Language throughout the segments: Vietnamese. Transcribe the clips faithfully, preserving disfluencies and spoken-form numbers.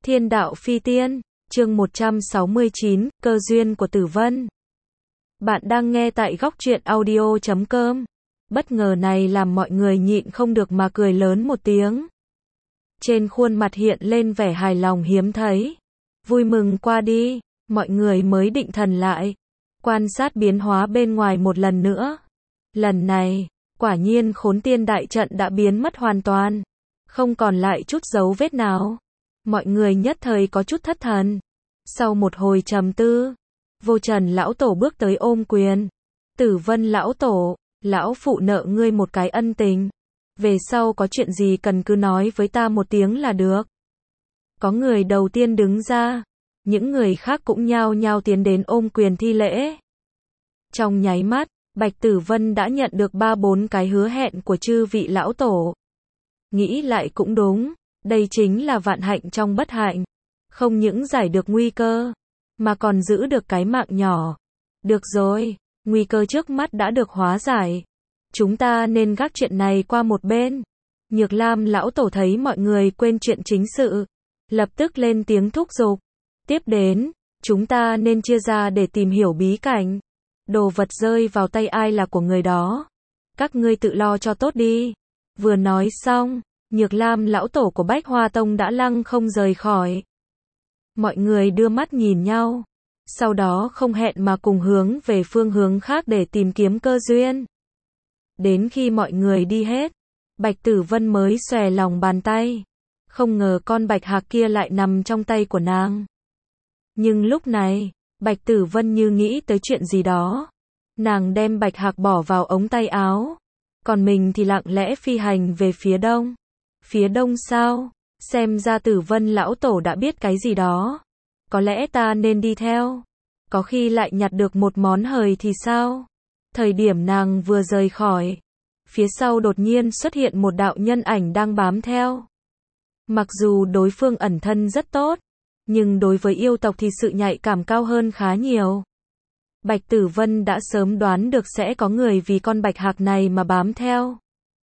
Thiên đạo phi tiên, chương một trăm sáu mươi chín, cơ duyên của Tử Vân. Bạn đang nghe tại góc truyện audio chấm com. Bất ngờ này làm mọi người nhịn không được mà cười lớn một tiếng. Trên khuôn mặt hiện lên vẻ hài lòng hiếm thấy. Vui mừng qua đi, mọi người mới định thần lại. Quan sát biến hóa bên ngoài một lần nữa. Lần này, quả nhiên khốn tiên đại trận đã biến mất hoàn toàn. Không còn lại chút dấu vết nào. Mọi người nhất thời có chút thất thần. Sau một hồi trầm tư, Vô Trần lão tổ bước tới ôm quyền. Tử Vân lão tổ, lão phụ nợ ngươi một cái ân tình. Về sau có chuyện gì cần cứ nói với ta một tiếng là được. Có người đầu tiên đứng ra. Những người khác cũng nhao nhao tiến đến ôm quyền thi lễ. Trong nháy mắt, Bạch Tử Vân đã nhận được ba bốn cái hứa hẹn của chư vị lão tổ. Nghĩ lại cũng đúng. Đây chính là vạn hạnh trong bất hạnh. Không những giải được nguy cơ, mà còn giữ được cái mạng nhỏ. Được rồi, nguy cơ trước mắt đã được hóa giải. Chúng ta nên gác chuyện này qua một bên. Nhược Lam lão tổ thấy mọi người quên chuyện chính sự. Lập tức lên tiếng thúc giục. Tiếp đến, chúng ta nên chia ra để tìm hiểu bí cảnh. Đồ vật rơi vào tay ai là của người đó. Các ngươi tự lo cho tốt đi. Vừa nói xong, Nhược Lam lão tổ của Bách Hoa Tông đã lăng không rời khỏi. Mọi người đưa mắt nhìn nhau. Sau đó không hẹn mà cùng hướng về phương hướng khác để tìm kiếm cơ duyên. Đến khi mọi người đi hết, Bạch Tử Vân mới xòe lòng bàn tay. Không ngờ con bạch hạc kia lại nằm trong tay của nàng. Nhưng lúc này, Bạch Tử Vân như nghĩ tới chuyện gì đó. Nàng đem bạch hạc bỏ vào ống tay áo. Còn mình thì lặng lẽ phi hành về phía đông. Phía đông sao? Xem ra Tử Vân lão tổ đã biết cái gì đó. Có lẽ ta nên đi theo. Có khi lại nhặt được một món hời thì sao? Thời điểm nàng vừa rời khỏi, phía sau đột nhiên xuất hiện một đạo nhân ảnh đang bám theo. Mặc dù đối phương ẩn thân rất tốt, nhưng đối với yêu tộc thì sự nhạy cảm cao hơn khá nhiều. Bạch Tử Vân đã sớm đoán được sẽ có người vì con bạch hạc này mà bám theo.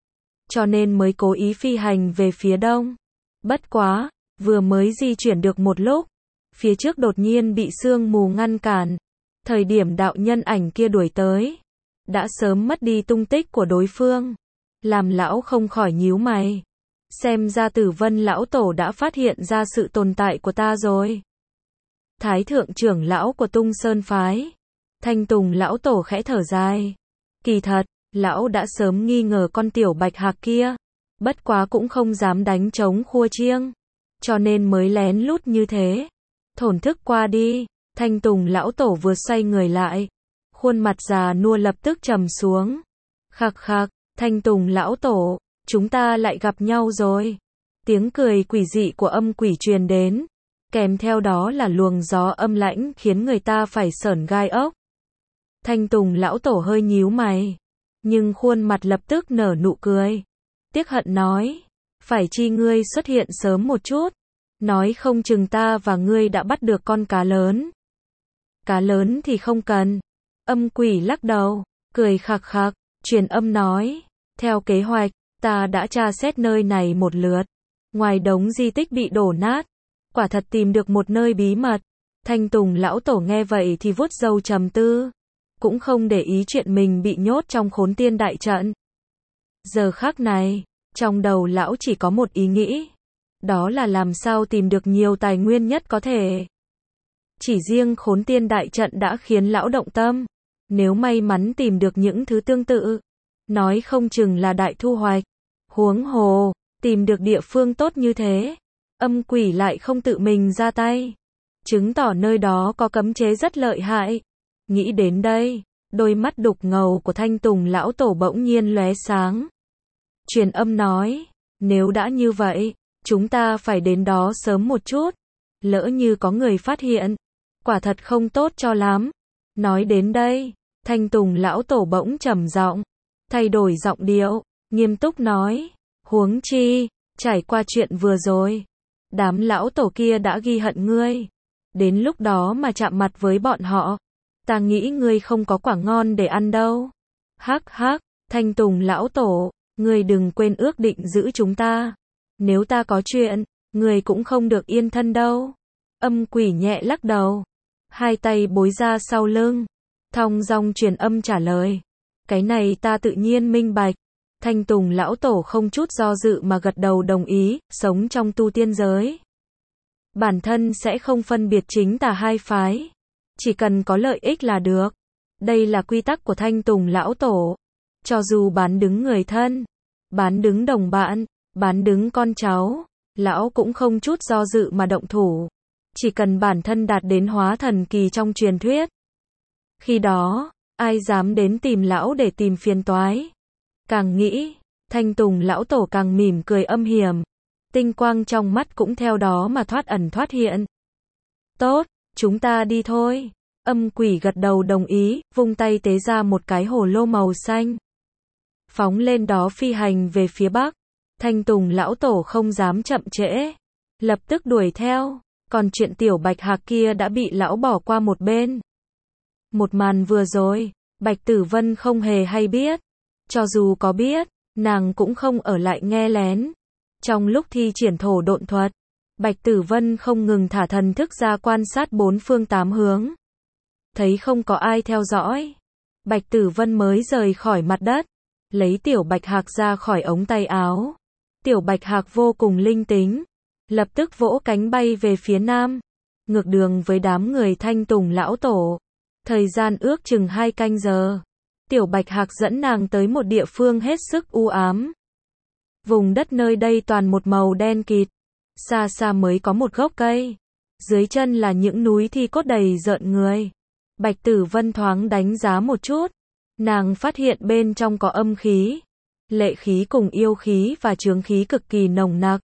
Cho nên mới cố ý phi hành về phía đông. Bất quá, vừa mới di chuyển được một lúc, phía trước đột nhiên bị sương mù ngăn cản. Thời điểm đạo nhân ảnh kia đuổi tới, đã sớm mất đi tung tích của đối phương. Làm lão không khỏi nhíu mày. Xem ra Tử Vân lão tổ đã phát hiện ra sự tồn tại của ta rồi. Thái thượng trưởng lão của Tung Sơn phái, Thanh Tùng lão tổ khẽ thở dài. Kỳ thật, lão đã sớm nghi ngờ con tiểu bạch hạc kia. Bất quá cũng không dám đánh trống khua chiêng. Cho nên mới lén lút như thế. Thổn thức qua đi, Thanh Tùng lão tổ vừa xoay người lại. Khuôn mặt già nua lập tức trầm xuống. Khạc khạc, Thanh Tùng lão tổ, chúng ta lại gặp nhau rồi. Tiếng cười quỷ dị của âm quỷ truyền đến. Kèm theo đó là luồng gió âm lãnh khiến người ta phải sởn gai ốc. Thanh Tùng lão tổ hơi nhíu mày. Nhưng khuôn mặt lập tức nở nụ cười. Tiếc hận nói, phải chi ngươi xuất hiện sớm một chút. Nói không chừng ta và ngươi đã bắt được con cá lớn. Cá lớn thì không cần. Âm quỷ lắc đầu, cười khạc khạc, truyền âm nói. Theo kế hoạch, ta đã tra xét nơi này một lượt. Ngoài đống di tích bị đổ nát, quả thật tìm được một nơi bí mật. Thanh Tùng lão tổ nghe vậy thì vuốt râu trầm tư. Cũng không để ý chuyện mình bị nhốt trong khốn tiên đại trận. Giờ khắc này, trong đầu lão chỉ có một ý nghĩ. Đó là làm sao tìm được nhiều tài nguyên nhất có thể. Chỉ riêng khốn tiên đại trận đã khiến lão động tâm. Nếu may mắn tìm được những thứ tương tự, nói không chừng là đại thu hoạch. Huống hồ, tìm được địa phương tốt như thế, âm quỷ lại không tự mình ra tay. Chứng tỏ nơi đó có cấm chế rất lợi hại. Nghĩ đến đây, đôi mắt đục ngầu của Thanh Tùng lão tổ bỗng nhiên lóe sáng. Truyền âm nói, nếu đã như vậy, chúng ta phải đến đó sớm một chút. Lỡ như có người phát hiện, quả thật không tốt cho lắm. Nói đến đây, Thanh Tùng lão tổ bỗng trầm giọng, thay đổi giọng điệu, nghiêm túc nói, huống chi, trải qua chuyện vừa rồi, đám lão tổ kia đã ghi hận ngươi. Đến lúc đó mà chạm mặt với bọn họ, ta nghĩ ngươi không có quả ngon để ăn đâu. Hắc hắc, Thanh Tùng lão tổ, ngươi đừng quên ước định giữ chúng ta. Nếu ta có chuyện, người cũng không được yên thân đâu. Âm quỷ nhẹ lắc đầu, hai tay bối ra sau lưng, thong dong truyền âm trả lời. Cái này ta tự nhiên minh bạch. Thanh Tùng lão tổ không chút do dự mà gật đầu đồng ý, sống trong tu tiên giới. Bản thân sẽ không phân biệt chính tà hai phái. Chỉ cần có lợi ích là được. Đây là quy tắc của Thanh Tùng lão tổ. Cho dù bán đứng người thân, bán đứng đồng bạn, bán đứng con cháu, lão cũng không chút do dự mà động thủ. Chỉ cần bản thân đạt đến hóa thần kỳ trong truyền thuyết. Khi đó, ai dám đến tìm lão để tìm phiền toái. Càng nghĩ, Thanh Tùng lão tổ càng mỉm cười âm hiểm. Tinh quang trong mắt cũng theo đó mà thoát ẩn thoát hiện. Tốt, chúng ta đi thôi. Âm quỷ gật đầu đồng ý, vung tay tế ra một cái hồ lô màu xanh. Phóng lên đó phi hành về phía bắc. Thanh Tùng lão tổ không dám chậm trễ. Lập tức đuổi theo. Còn chuyện tiểu bạch hạc kia đã bị lão bỏ qua một bên. Một màn vừa rồi, Bạch Tử Vân không hề hay biết. Cho dù có biết, nàng cũng không ở lại nghe lén. Trong lúc thi triển thổ độn thuật, Bạch Tử Vân không ngừng thả thần thức ra quan sát bốn phương tám hướng. Thấy không có ai theo dõi, Bạch Tử Vân mới rời khỏi mặt đất, lấy tiểu bạch hạc ra khỏi ống tay áo. Tiểu bạch hạc vô cùng linh tính, lập tức vỗ cánh bay về phía nam, ngược đường với đám người Thanh Tùng lão tổ. Thời gian ước chừng hai canh giờ. Tiểu bạch hạc dẫn nàng tới một địa phương hết sức u ám. Vùng đất nơi đây toàn một màu đen kịt. Xa xa mới có một gốc cây. Dưới chân là những núi thi cốt đầy rợn người. Bạch Tử Vân thoáng đánh giá một chút. Nàng phát hiện bên trong có âm khí, lệ khí cùng yêu khí và chướng khí cực kỳ nồng nặc.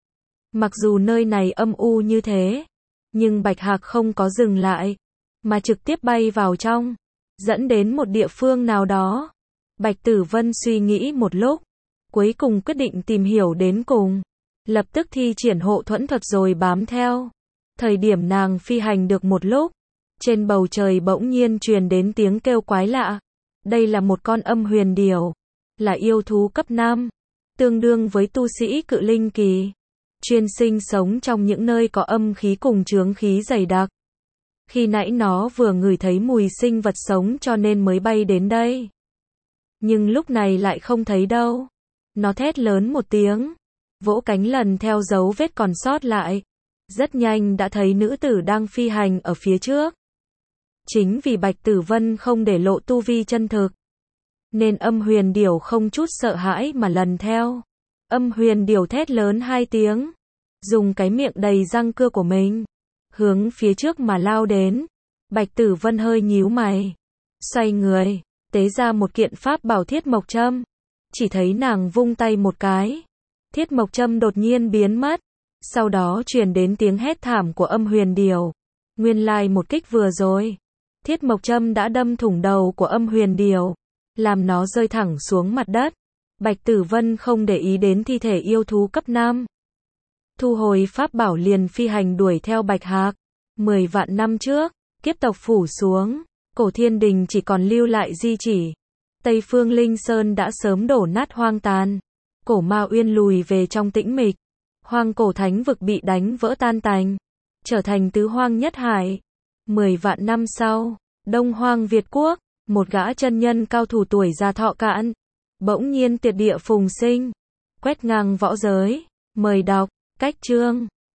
Mặc dù nơi này âm u như thế, nhưng bạch hạc không có dừng lại, mà trực tiếp bay vào trong, dẫn đến một địa phương nào đó. Bạch Tử Vân suy nghĩ một lúc, cuối cùng quyết định tìm hiểu đến cùng. Lập tức thi triển hộ thuẫn thuật rồi bám theo. Thời điểm nàng phi hành được một lúc, trên bầu trời bỗng nhiên truyền đến tiếng kêu quái lạ. Đây là một con âm huyền điểu, là yêu thú cấp năm, tương đương với tu sĩ cự linh kỳ, chuyên sinh sống trong những nơi có âm khí cùng chướng khí dày đặc. Khi nãy nó vừa ngửi thấy mùi sinh vật sống cho nên mới bay đến đây. Nhưng lúc này lại không thấy đâu. Nó thét lớn một tiếng, vỗ cánh lần theo dấu vết còn sót lại. Rất nhanh đã thấy nữ tử đang phi hành ở phía trước. Chính vì Bạch Tử Vân không để lộ tu vi chân thực, nên âm huyền điểu không chút sợ hãi mà lần theo. Âm huyền điểu thét lớn hai tiếng, dùng cái miệng đầy răng cưa của mình, hướng phía trước mà lao đến. Bạch Tử Vân hơi nhíu mày, xoay người, tế ra một kiện pháp bảo thiết mộc châm. Chỉ thấy nàng vung tay một cái, thiết mộc châm đột nhiên biến mất. Sau đó truyền đến tiếng hét thảm của âm huyền điểu. Nguyên lai một kích vừa rồi, thiết mộc châm đã đâm thủng đầu của âm huyền điểu, làm nó rơi thẳng xuống mặt đất. Bạch Tử Vân không để ý đến thi thể yêu thú cấp năm. Thu hồi pháp bảo liền phi hành đuổi theo bạch hạc. Mười vạn năm trước, kiếp tộc phủ xuống, cổ thiên đình chỉ còn lưu lại di chỉ. Tây phương linh sơn đã sớm đổ nát hoang tàn. Cổ Ma Uyên lùi về trong tĩnh mịch. Hoang cổ thánh vực bị đánh vỡ tan tành, trở thành tứ hoang nhất hải. Mười vạn năm sau, Đông Hoang Việt Quốc, một gã chân nhân cao thủ tuổi già thọ cạn, bỗng nhiên tuyệt địa phùng sinh, quét ngang võ giới. Mời đọc, cách chương.